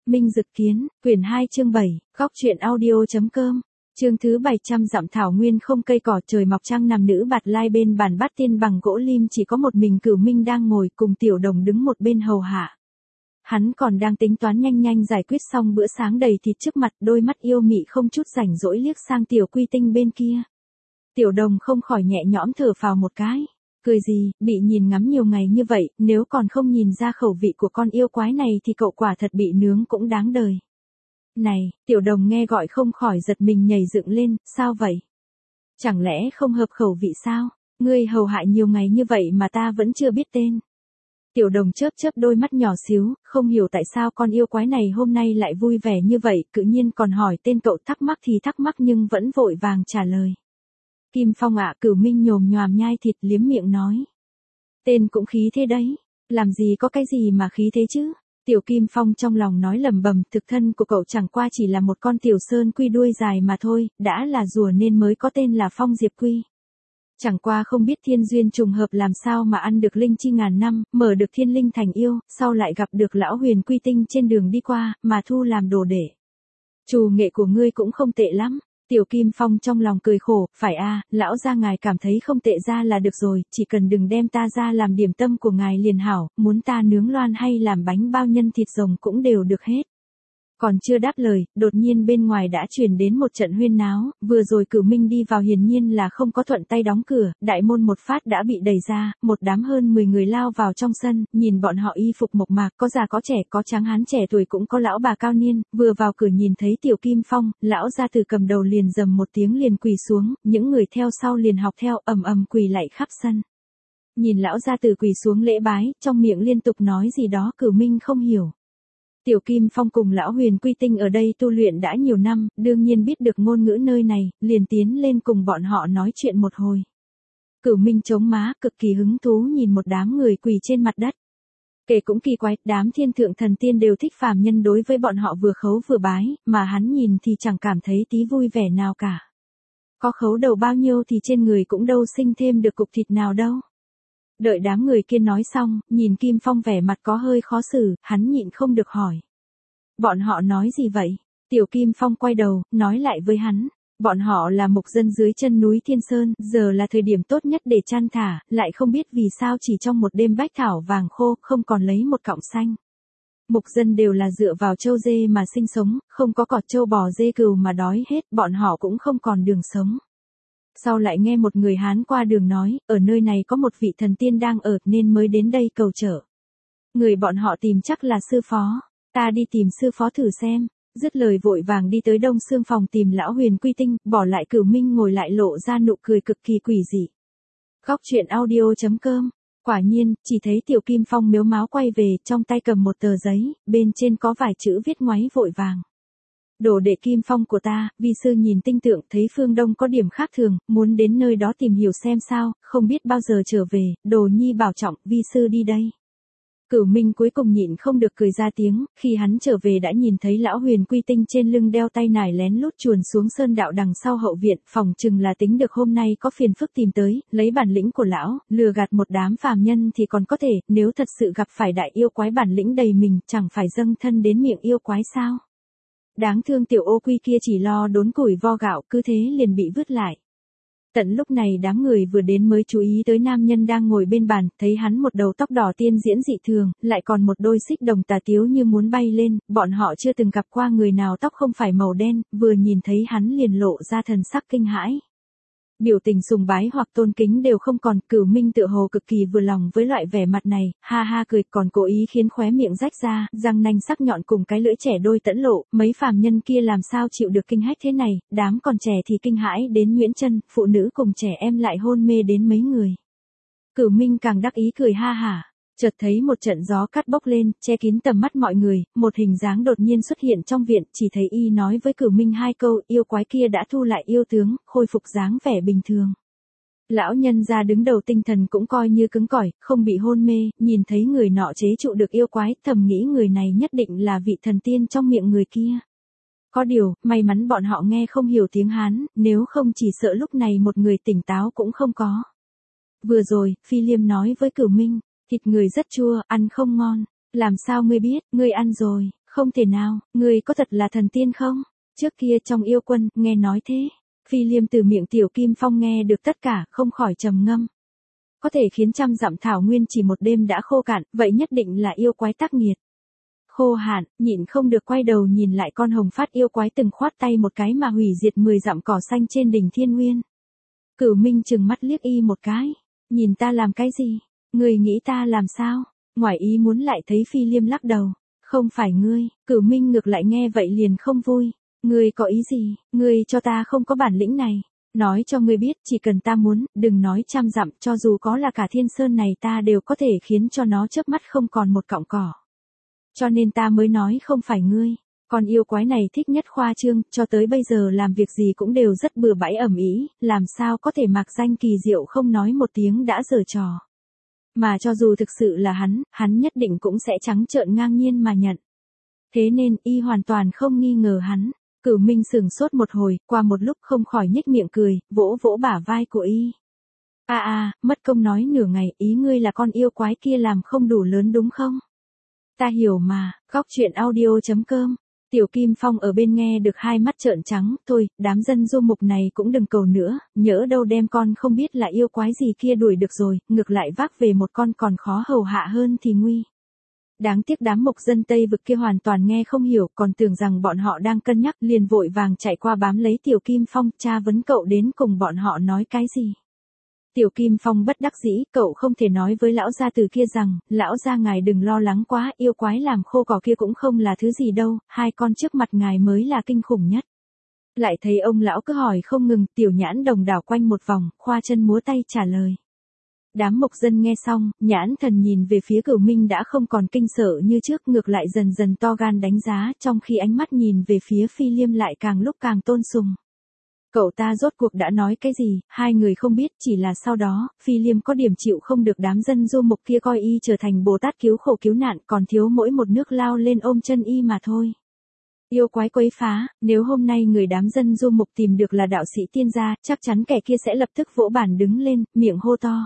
Minh Dực Kiến, quyển 2 chương 7, góc truyện audio.com. Chương thứ 700 dặm thảo nguyên không cây cỏ, trời mọc trăng nằm, nữ bạt lai bên bàn bát tiên bằng gỗ lim, chỉ có một mình Cửu Minh đang ngồi, cùng Tiểu Đồng đứng một bên hầu hạ. Hắn còn đang tính toán nhanh nhanh giải quyết xong bữa sáng đầy thịt trước mặt, đôi mắt yêu mị không chút rảnh rỗi liếc sang Tiểu Quy Tinh bên kia. Tiểu Đồng không khỏi nhẹ nhõm thở phào một cái. Cười gì, bị nhìn ngắm nhiều ngày như vậy, nếu còn không nhìn ra khẩu vị của con yêu quái này thì cậu quả thật bị nướng cũng đáng đời. Này, Tiểu Đồng nghe gọi không khỏi giật mình nhảy dựng lên, sao vậy? Chẳng lẽ không hợp khẩu vị sao? Ngươi hầu hại nhiều ngày như vậy mà ta vẫn chưa biết tên. Tiểu Đồng chớp chớp đôi mắt nhỏ xíu, không hiểu tại sao con yêu quái này hôm nay lại vui vẻ như vậy, tự nhiên còn hỏi tên cậu, thắc mắc thì thắc mắc nhưng vẫn vội vàng trả lời. Kim Phong ạ. Cửu Minh nhồm nhoàm nhai thịt liếm miệng nói. Tên cũng khí thế đấy, làm gì có cái gì mà khí thế chứ? Tiểu Kim Phong trong lòng nói lẩm bẩm, thực thân của cậu chẳng qua chỉ là một con tiểu sơn quy đuôi dài mà thôi, đã là rùa nên mới có tên là Phong Diệp Quy. Chẳng qua không biết thiên duyên trùng hợp làm sao mà ăn được linh chi ngàn năm, mở được thiên linh thành yêu, sau lại gặp được lão Huyền Quy Tinh trên đường đi qua, mà thu làm đồ đệ. Trù nghệ của ngươi cũng không tệ lắm. Tiểu Kim Phong trong lòng cười khổ, phải a, lão gia ngài cảm thấy không tệ ra là được rồi, chỉ cần đừng đem ta ra làm điểm tâm của ngài liền hảo, muốn ta nướng loan hay làm bánh bao nhân thịt rồng cũng đều được hết. Còn chưa đáp lời, đột nhiên bên ngoài đã truyền đến một trận huyên náo, vừa rồi Cửu Minh đi vào hiển nhiên là không có thuận tay đóng cửa, đại môn một phát đã bị đẩy ra, một đám hơn 10 người lao vào trong sân, nhìn bọn họ y phục mộc mạc, có già có trẻ, có tráng hán trẻ tuổi cũng có lão bà cao niên, vừa vào cửa nhìn thấy Tiểu Kim Phong, lão gia tử cầm đầu liền rầm một tiếng liền quỳ xuống, những người theo sau liền học theo, ầm ầm quỳ lạy khắp sân. Nhìn lão gia tử quỳ xuống lễ bái, trong miệng liên tục nói gì đó Cửu Minh không hiểu. Tiểu Kim Phong cùng lão Huyền Quy Tinh ở đây tu luyện đã nhiều năm, đương nhiên biết được ngôn ngữ nơi này, liền tiến lên cùng bọn họ nói chuyện một hồi. Cửu Minh chống má, cực kỳ hứng thú nhìn một đám người quỳ trên mặt đất. Kể cũng kỳ quái, đám thiên thượng thần tiên đều thích phàm nhân đối với bọn họ vừa khấu vừa bái, mà hắn nhìn thì chẳng cảm thấy tí vui vẻ nào cả. Có khấu đầu bao nhiêu thì trên người cũng đâu sinh thêm được cục thịt nào đâu. Đợi đám người kia nói xong, nhìn Kim Phong vẻ mặt có hơi khó xử, hắn nhịn không được hỏi. Bọn họ nói gì vậy? Tiểu Kim Phong quay đầu, nói lại với hắn. Bọn họ là mục dân dưới chân núi Thiên Sơn, giờ là thời điểm tốt nhất để chăn thả, lại không biết vì sao chỉ trong một đêm bách thảo vàng khô, không còn lấy một cọng xanh. Mục dân đều là dựa vào trâu dê mà sinh sống, không có cọt trâu bò dê cừu mà đói hết, bọn họ cũng không còn đường sống. Sau lại nghe một người Hán qua đường nói, ở nơi này có một vị thần tiên đang ở nên mới đến đây cầu trợ. Người bọn họ tìm chắc là sư phó, ta đi tìm sư phó thử xem. Dứt lời vội vàng đi tới Đông Xương phòng tìm lão Huyền Quy Tinh, bỏ lại Cửu Minh ngồi lại lộ ra nụ cười cực kỳ quỷ dị. Góc truyện audio.com. Quả nhiên, chỉ thấy Tiểu Kim Phong mếu máo quay về, trong tay cầm một tờ giấy, bên trên có vài chữ viết ngoáy vội vàng. Đồ đệ Kim Phong của ta, vi sư nhìn tinh tượng thấy phương Đông có điểm khác thường, muốn đến nơi đó tìm hiểu xem sao, không biết bao giờ trở về, đồ nhi bảo trọng, vi sư đi đây. Cửu Minh cuối cùng nhịn không được cười ra tiếng, khi hắn trở về đã nhìn thấy lão Huyền Quy Tinh trên lưng đeo tay nải lén lút chuồn xuống sơn đạo đằng sau hậu viện, phòng chừng là tính được hôm nay có phiền phức tìm tới, lấy bản lĩnh của lão, lừa gạt một đám phàm nhân thì còn có thể, nếu thật sự gặp phải đại yêu quái bản lĩnh đầy mình, chẳng phải dâng thân đến miệng yêu quái sao? Đáng thương Tiểu Ô Quy kia chỉ lo đốn củi vo gạo, cứ thế liền bị vứt lại. Tận lúc này đám người vừa đến mới chú ý tới nam nhân đang ngồi bên bàn, thấy hắn một đầu tóc đỏ tiên diễn dị thường, lại còn một đôi xích đồng tà tiếu như muốn bay lên, bọn họ chưa từng gặp qua người nào tóc không phải màu đen, vừa nhìn thấy hắn liền lộ ra thần sắc kinh hãi. Biểu tình sùng bái hoặc tôn kính đều không còn, Cửu Minh tựa hồ cực kỳ vừa lòng với loại vẻ mặt này, ha ha cười, còn cố ý khiến khóe miệng rách ra, răng nanh sắc nhọn cùng cái lưỡi trẻ đôi tẫn lộ, mấy phàm nhân kia làm sao chịu được kinh hách thế này, đám còn trẻ thì kinh hãi đến nhuyễn chân, phụ nữ cùng trẻ em lại hôn mê đến mấy người. Cửu Minh càng đắc ý cười ha hả. Chợt thấy một trận gió cát bốc lên, che kín tầm mắt mọi người, một hình dáng đột nhiên xuất hiện trong viện, chỉ thấy y nói với Cửu Minh hai câu, yêu quái kia đã thu lại yêu tướng, khôi phục dáng vẻ bình thường. Lão nhân ra đứng đầu tinh thần cũng coi như cứng cỏi, không bị hôn mê, nhìn thấy người nọ chế trụ được yêu quái, thầm nghĩ người này nhất định là vị thần tiên trong miệng người kia. Có điều, may mắn bọn họ nghe không hiểu tiếng Hán, nếu không chỉ sợ lúc này một người tỉnh táo cũng không có. Vừa rồi, Phi Liêm nói với Cửu Minh. Thịt người rất chua, ăn không ngon. Làm sao ngươi biết, ngươi ăn rồi, Không thể nào, ngươi có thật là thần tiên không? Trước kia trong yêu quân, nghe nói thế. Phi Liêm từ miệng Tiểu Kim Phong nghe được tất cả, không khỏi trầm ngâm. Có thể khiến trăm dặm thảo nguyên chỉ một đêm đã khô cạn, vậy nhất định là yêu quái tác nghiệt. Khô hạn, nhịn không được quay đầu nhìn lại con hồng phát yêu quái từng khoát tay một cái mà hủy diệt 10 dặm cỏ xanh trên đỉnh Thiên Nguyên. Cửu Minh trừng mắt liếc y một cái, nhìn ta làm cái gì? Ngươi nghĩ ta làm sao? Ngoài ý muốn lại thấy Phi Liêm lắc đầu. Không phải ngươi, Cửu Minh ngược lại nghe vậy liền không vui. Ngươi có ý gì? Ngươi cho ta không có bản lĩnh này. Nói cho ngươi biết, chỉ cần ta muốn, đừng nói trăm dặm, cho dù có là cả thiên sơn này ta đều có thể khiến cho nó chớp mắt không còn một cọng cỏ. Cho nên ta mới nói không phải ngươi. Con yêu quái này thích nhất khoa trương, cho tới bây giờ làm việc gì cũng đều rất bừa bãi ầm ĩ, làm sao có thể mạc danh kỳ diệu không nói một tiếng đã giở trò. Mà cho dù thực sự là hắn nhất định cũng sẽ trắng trợn ngang nhiên mà nhận. Thế nên y hoàn toàn không nghi ngờ hắn. Cửu Minh sửng sốt một hồi, qua một lúc không khỏi nhếch miệng cười, vỗ vỗ bả vai của y. Mất công nói nửa ngày, ý ngươi là con yêu quái kia làm không đủ lớn đúng không? Ta hiểu mà, góc chuyện audio.com. Tiểu Kim Phong ở bên nghe được hai mắt trợn trắng, thôi, đám dân du mục này cũng đừng cầu nữa, nhỡ đâu đem con không biết là yêu quái gì kia đuổi được rồi, ngược lại vác về một con còn khó hầu hạ hơn thì nguy. Đáng tiếc đám mục dân Tây vực kia hoàn toàn nghe không hiểu, còn tưởng rằng bọn họ đang cân nhắc, liền vội vàng chạy qua bám lấy Tiểu Kim Phong, tra vấn cậu đến cùng bọn họ nói cái gì. Tiểu Kim Phong bất đắc dĩ, cậu không thể nói với lão gia từ kia rằng, lão gia ngài đừng lo lắng quá, yêu quái làm khô cỏ kia cũng không là thứ gì đâu, hai con trước mặt ngài mới là kinh khủng nhất. Lại thấy ông lão cứ hỏi không ngừng, Tiểu Nhãn Đồng đảo quanh một vòng, khoa chân múa tay trả lời. Đám mục dân nghe xong, nhãn thần nhìn về phía Cửu Minh đã không còn kinh sợ như trước, ngược lại dần dần to gan đánh giá, trong khi ánh mắt nhìn về phía Phi Liêm lại càng lúc càng tôn sùng. Cậu ta rốt cuộc đã nói cái gì, hai người không biết, chỉ là sau đó, Phi Liêm có điểm chịu không được đám dân du mục kia coi y trở thành Bồ Tát cứu khổ cứu nạn, còn thiếu mỗi một nước lao lên ôm chân y mà thôi. Yêu quái quấy phá, nếu hôm nay người đám dân du mục tìm được là đạo sĩ tiên gia, chắc chắn kẻ kia sẽ lập tức vỗ bản đứng lên, miệng hô to.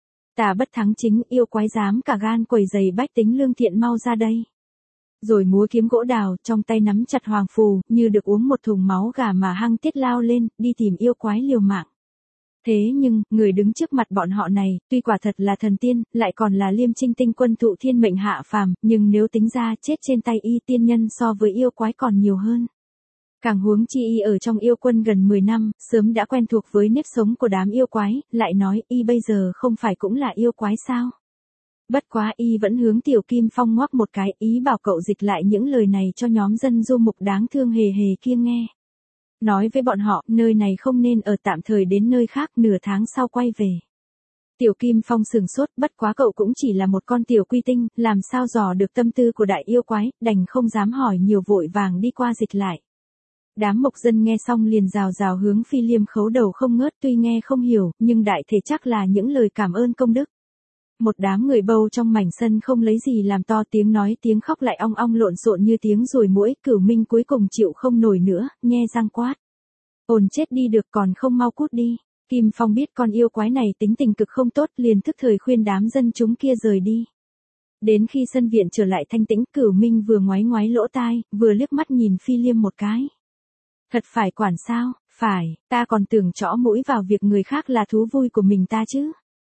Tà bất thắng chính, yêu quái dám cả gan quẩy giày bách tính lương thiện mau ra đây. Rồi múa kiếm gỗ đào, trong tay nắm chặt hoàng phù, như được uống một thùng máu gà mà hăng tiết lao lên, đi tìm yêu quái liều mạng. Thế nhưng, người đứng trước mặt bọn họ này, tuy quả thật là thần tiên, lại còn là Liêm Trinh tinh quân thụ thiên mệnh hạ phàm, nhưng nếu tính ra chết trên tay y tiên nhân so với yêu quái còn nhiều hơn. Càng huống chi y ở trong yêu quân gần 10 năm, sớm đã quen thuộc với nếp sống của đám yêu quái, lại nói y bây giờ không phải cũng là yêu quái sao? Bất quá y vẫn hướng Tiểu Kim Phong ngoắc một cái, ý bảo cậu dịch lại những lời này cho nhóm dân du mục đáng thương hề hề kia nghe. Nói với bọn họ, nơi này không nên ở, tạm thời đến nơi khác, nửa tháng sau quay về. Tiểu Kim Phong sừng sốt, bất quá cậu cũng chỉ là một con tiểu quy tinh, làm sao dò được tâm tư của đại yêu quái, đành không dám hỏi nhiều, vội vàng đi qua dịch lại. Đám mộc dân nghe xong liền rào rào hướng Phi Liêm khấu đầu không ngớt, tuy nghe không hiểu, nhưng đại thể chắc là những lời cảm ơn công đức. Một đám người bâu trong mảnh sân không lấy gì làm to, tiếng nói tiếng khóc lại ong ong lộn xộn như tiếng ruồi muỗi. Cửu Minh cuối cùng chịu không nổi nữa, nhe răng quát. Ồn chết đi được, còn không mau cút đi. Kim Phong biết con yêu quái này tính tình cực không tốt, liền thức thời khuyên đám dân chúng kia rời đi. Đến khi sân viện trở lại thanh tĩnh, Cửu Minh vừa ngoái ngoái lỗ tai, vừa liếc mắt nhìn Phi Liêm một cái. Thật phải quản sao? Phải, ta còn tưởng trõ mũi vào việc người khác là thú vui của mình ta chứ.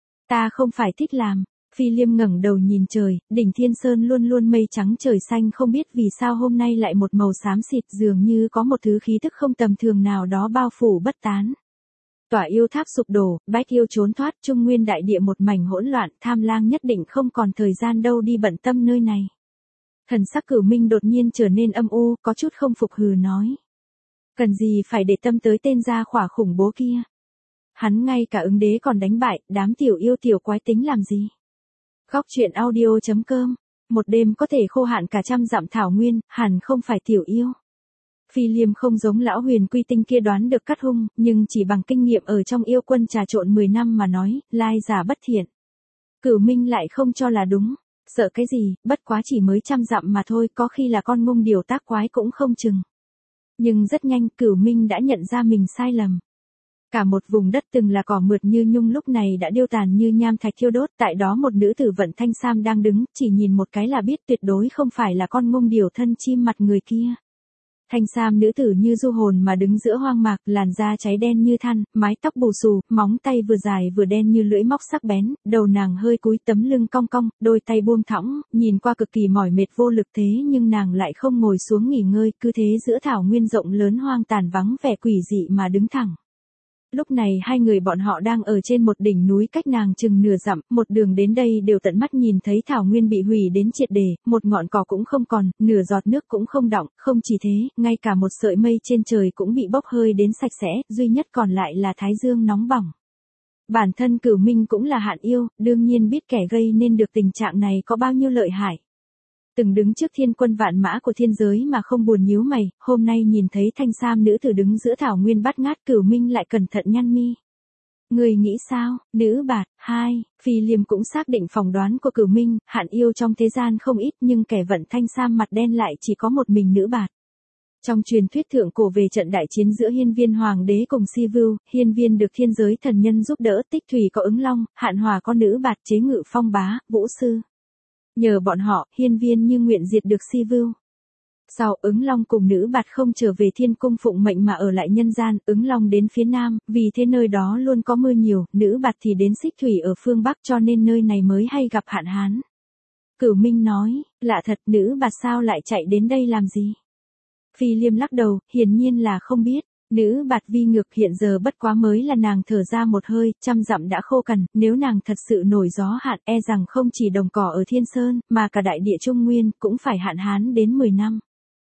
Ta không phải thích làm. Phi Liêm ngẩng đầu nhìn trời, đỉnh Thiên Sơn luôn luôn mây trắng trời xanh, không biết vì sao hôm nay lại một màu xám xịt, dường như có một thứ khí tức không tầm thường nào đó bao phủ bất tán. Tỏa yêu tháp sụp đổ, bách yêu trốn thoát, trung nguyên đại địa một mảnh hỗn loạn, Tham Lang nhất định không còn thời gian đâu đi bận tâm nơi này. Thần sắc Cửu Minh đột nhiên trở nên âm u, có chút không phục, hừ nói. Cần gì phải để tâm tới tên gia khỏa khủng bố kia. Hắn ngay cả ứng đế còn đánh bại, đám tiểu yêu tiểu quái tính làm gì. Góc chuyện audio.com. Một đêm có thể khô hạn cả trăm dặm thảo nguyên, hẳn không phải tiểu yêu. Phi Liêm không giống lão huyền quy tinh kia đoán được cắt hung, nhưng chỉ bằng kinh nghiệm ở trong yêu quân trà trộn 10 năm mà nói, lai giả bất thiện. Cửu Minh lại không cho là đúng. Sợ cái gì, bất quá chỉ mới trăm dặm mà thôi, có khi là con ngung điều tác quái cũng không chừng. Nhưng rất nhanh Cửu Minh đã nhận ra mình sai lầm. Cả một vùng đất từng là cỏ mượt như nhung lúc này đã điêu tàn như nham thạch thiêu đốt, tại đó một nữ tử vận thanh sam đang đứng, chỉ nhìn một cái là biết tuyệt đối không phải là con ngông điểu thân chim mặt người kia. Thanh sam nữ tử như du hồn mà đứng giữa hoang mạc, làn da cháy đen như than, mái tóc bù xù, móng tay vừa dài vừa đen như lưỡi móc sắc bén, đầu nàng hơi cúi, tấm lưng cong cong, đôi tay buông thõng, nhìn qua cực kỳ mỏi mệt vô lực, thế nhưng nàng lại không ngồi xuống nghỉ ngơi, cứ thế giữa thảo nguyên rộng lớn hoang tàn vắng vẻ quỷ dị mà đứng thẳng. Lúc này hai người bọn họ đang ở trên một đỉnh núi cách nàng chừng nửa dặm, một đường đến đây đều tận mắt nhìn thấy thảo nguyên bị hủy đến triệt để, một ngọn cỏ cũng không còn, nửa giọt nước cũng không đọng, không chỉ thế, ngay cả một sợi mây trên trời cũng bị bốc hơi đến sạch sẽ, duy nhất còn lại là thái dương nóng bỏng. Bản thân Cửu Minh cũng là hạn yêu, đương nhiên biết kẻ gây nên được tình trạng này có bao nhiêu lợi hại. Từng đứng trước thiên quân vạn mã của thiên giới mà không buồn nhíu mày, hôm nay nhìn thấy thanh sam nữ tử đứng giữa thảo nguyên bát ngát, Cửu Minh lại cẩn thận nhăn mi. Người nghĩ sao, nữ bạt, hai, Phi Liêm cũng xác định phỏng đoán của Cửu Minh, hạn yêu trong thế gian không ít nhưng kẻ vận thanh sam mặt đen lại chỉ có một mình nữ bạt. Trong truyền thuyết thượng cổ về trận đại chiến giữa Hiên Viên Hoàng đế cùng Si Vưu, Hiên Viên được thiên giới thần nhân giúp đỡ, Tích Thủy có ứng long, Hạn Hòa có nữ bạt chế ngự phong bá, vũ sư. Nhờ bọn họ, Hiên Viên như nguyện diệt được Si Vưu. Sau, ứng long cùng nữ bạt không trở về thiên cung phụng mệnh mà ở lại nhân gian, ứng long đến phía nam, vì thế nơi đó luôn có mưa nhiều, nữ bạt thì đến Xích Thủy ở phương Bắc cho nên nơi này mới hay gặp hạn hán. Cửu Minh nói, lạ thật, nữ bạt sao lại chạy đến đây làm gì? Phi Liêm lắc đầu, hiển nhiên là không biết. Nữ bạt vi ngược, hiện giờ bất quá mới là nàng thở ra một hơi, 100 dặm đã khô cằn, nếu nàng thật sự nổi gió hạn e rằng không chỉ đồng cỏ ở Thiên Sơn, mà cả đại địa Trung Nguyên, cũng phải hạn hán đến 10 năm.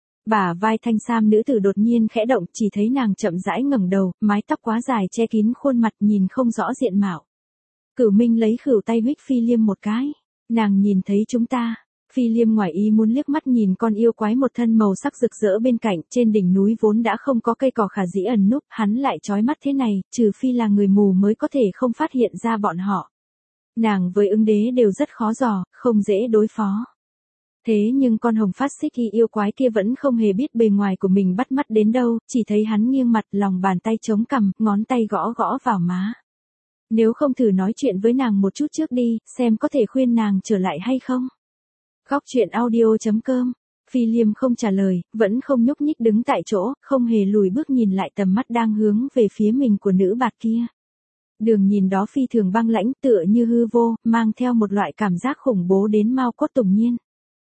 Bả vai thanh sam nữ tử đột nhiên khẽ động, chỉ thấy nàng chậm rãi ngẩng đầu, mái tóc quá dài che kín khuôn mặt nhìn không rõ diện mạo. Cửu Minh lấy khửu tay huých Phi Liêm một cái. Nàng nhìn thấy chúng ta. Phi Liêm ngoài ý muốn liếc mắt nhìn con yêu quái một thân màu sắc rực rỡ bên cạnh, trên đỉnh núi vốn đã không có cây cỏ khả dĩ ẩn núp, hắn lại chói mắt thế này, trừ phi là người mù mới có thể không phát hiện ra bọn họ. Nàng với ứng đế đều rất khó dò, không dễ đối phó. Thế nhưng con hồng phát xích y yêu quái kia vẫn không hề biết bề ngoài của mình bắt mắt đến đâu, chỉ thấy hắn nghiêng mặt, lòng bàn tay chống cằm, ngón tay gõ gõ vào má. Nếu không thử nói chuyện với nàng một chút trước đi, xem có thể khuyên nàng trở lại hay không. Góc truyện audio.com. Phi Liêm không trả lời, vẫn không nhúc nhích đứng tại chỗ, không hề lùi bước nhìn lại tầm mắt đang hướng về phía mình của nữ bạt kia. Đường nhìn đó phi thường băng lãnh, tựa như hư vô, mang theo một loại cảm giác khủng bố đến mau cốt tùng nhiên.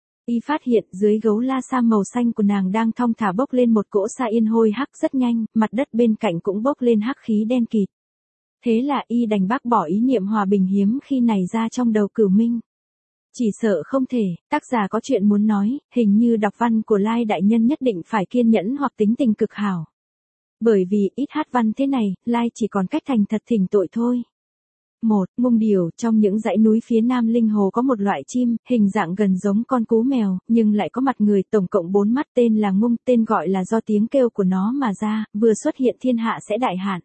Y phát hiện dưới gấu la sa màu xanh của nàng đang thong thả bốc lên một cỗ sa yên hôi hắc rất nhanh, mặt đất bên cạnh cũng bốc lên hắc khí đen kịt. Thế là y đành bác bỏ ý niệm hòa bình hiếm khi này ra trong đầu Cửu Minh. Chỉ sợ không thể, tác giả có chuyện muốn nói, hình như đọc văn của Lai đại nhân nhất định phải kiên nhẫn hoặc tính tình cực hảo. Bởi vì ít hát văn thế này, Lai chỉ còn cách thành thật thỉnh tội thôi. 1. Ngông điểu, trong những dãy núi phía nam Linh Hồ có một loại chim, hình dạng gần giống con cú mèo, nhưng lại có mặt người, tổng cộng 4 mắt, tên là ngông, tên gọi là do tiếng kêu của nó mà ra, vừa xuất hiện thiên hạ sẽ đại hạn.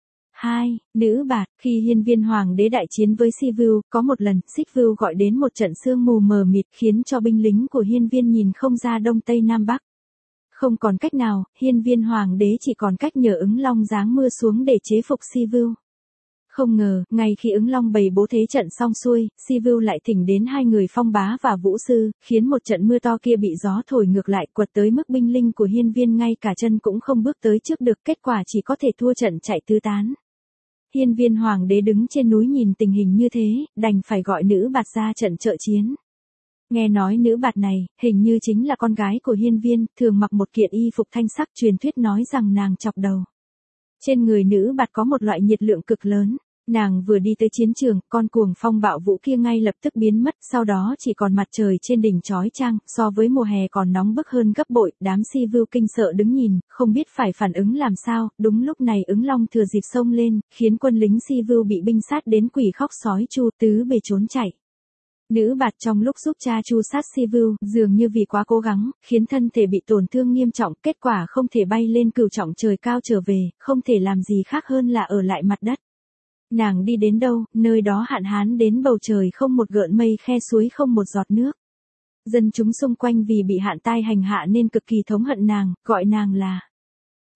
2. Nữ bạt, khi Hiên Viên Hoàng đế đại chiến với Si Vưu, có một lần, Xích Vưu gọi đến một trận sương mù mờ mịt khiến cho binh lính của Hiên Viên nhìn không ra đông tây nam bắc. Không còn cách nào, Hiên Viên Hoàng đế chỉ còn cách nhờ ứng long giáng mưa xuống để chế phục Si Vưu. Không ngờ, ngay khi ứng long bày bố thế trận xong xuôi, Si Vưu lại thỉnh đến hai người phong bá và vũ sư, khiến một trận mưa to kia bị gió thổi ngược lại, quật tới mức binh linh của Hiên Viên ngay cả chân cũng không bước tới trước được, kết quả chỉ có thể thua trận chạy tứ tán. Hiên Viên Hoàng đế đứng trên núi nhìn tình hình như thế, đành phải gọi nữ bạt ra trận trợ chiến. Nghe nói nữ bạt này, hình như chính là con gái của Hiên Viên, thường mặc một kiện y phục thanh sắc, truyền thuyết nói rằng nàng chọc đầu. Trên người nữ bạt có một loại nhiệt lượng cực lớn. Nàng vừa đi tới chiến trường, con cuồng phong bạo vũ kia ngay lập tức biến mất, sau đó chỉ còn mặt trời trên đỉnh chói chang, so với mùa hè còn nóng bức hơn gấp bội, đám Si Vưu kinh sợ đứng nhìn, không biết phải phản ứng làm sao, đúng lúc này ứng long thừa dịp xông lên, khiến quân lính Si Vưu bị binh sát đến quỷ khóc sói chu, tứ bề trốn chạy. Nữ bạt trong lúc giúp cha chu sát Si Vưu, dường như vì quá cố gắng, khiến thân thể bị tổn thương nghiêm trọng, kết quả không thể bay lên cửu trọng trời cao trở về, không thể làm gì khác hơn là ở lại mặt đất. Nàng đi đến đâu, nơi đó hạn hán đến bầu trời không một gợn mây, khe suối không một giọt nước. Dân chúng xung quanh vì bị hạn tai hành hạ nên cực kỳ thống hận nàng, gọi nàng là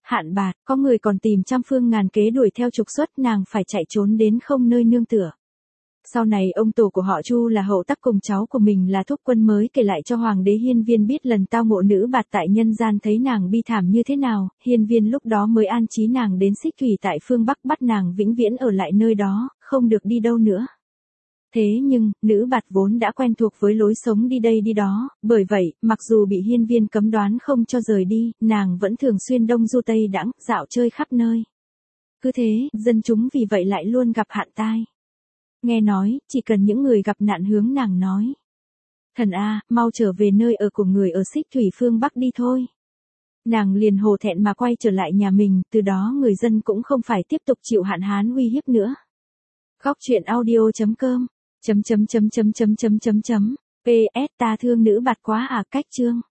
Hạn bạt, có người còn tìm trăm phương ngàn kế đuổi theo trục xuất, nàng phải chạy trốn đến không nơi nương tựa. Sau này ông tổ của họ Chu là hậu tắc cùng cháu của mình là Thúc Quân mới kể lại cho Hoàng đế Hiên Viên biết lần tao ngộ nữ bạt tại nhân gian thấy nàng bi thảm như thế nào, Hiên Viên lúc đó mới an trí nàng đến Xích Thủy tại phương Bắc, bắt nàng vĩnh viễn ở lại nơi đó, không được đi đâu nữa. Thế nhưng, nữ bạt vốn đã quen thuộc với lối sống đi đây đi đó, bởi vậy, mặc dù bị Hiên Viên cấm đoán không cho rời đi, nàng vẫn thường xuyên đông du tây đãng, dạo chơi khắp nơi. Cứ thế, dân chúng vì vậy lại luôn gặp hạn tai. Nghe nói, chỉ cần những người gặp nạn hướng nàng nói: thần a, mau trở về nơi ở của người ở Xích Thủy phương Bắc đi thôi. Nàng liền hổ thẹn mà quay trở lại nhà mình, từ đó người dân cũng không phải tiếp tục chịu hạn hán uy hiếp nữa. Góc truyện audio.com PS ta thương nữ bạt quá à, cách chương.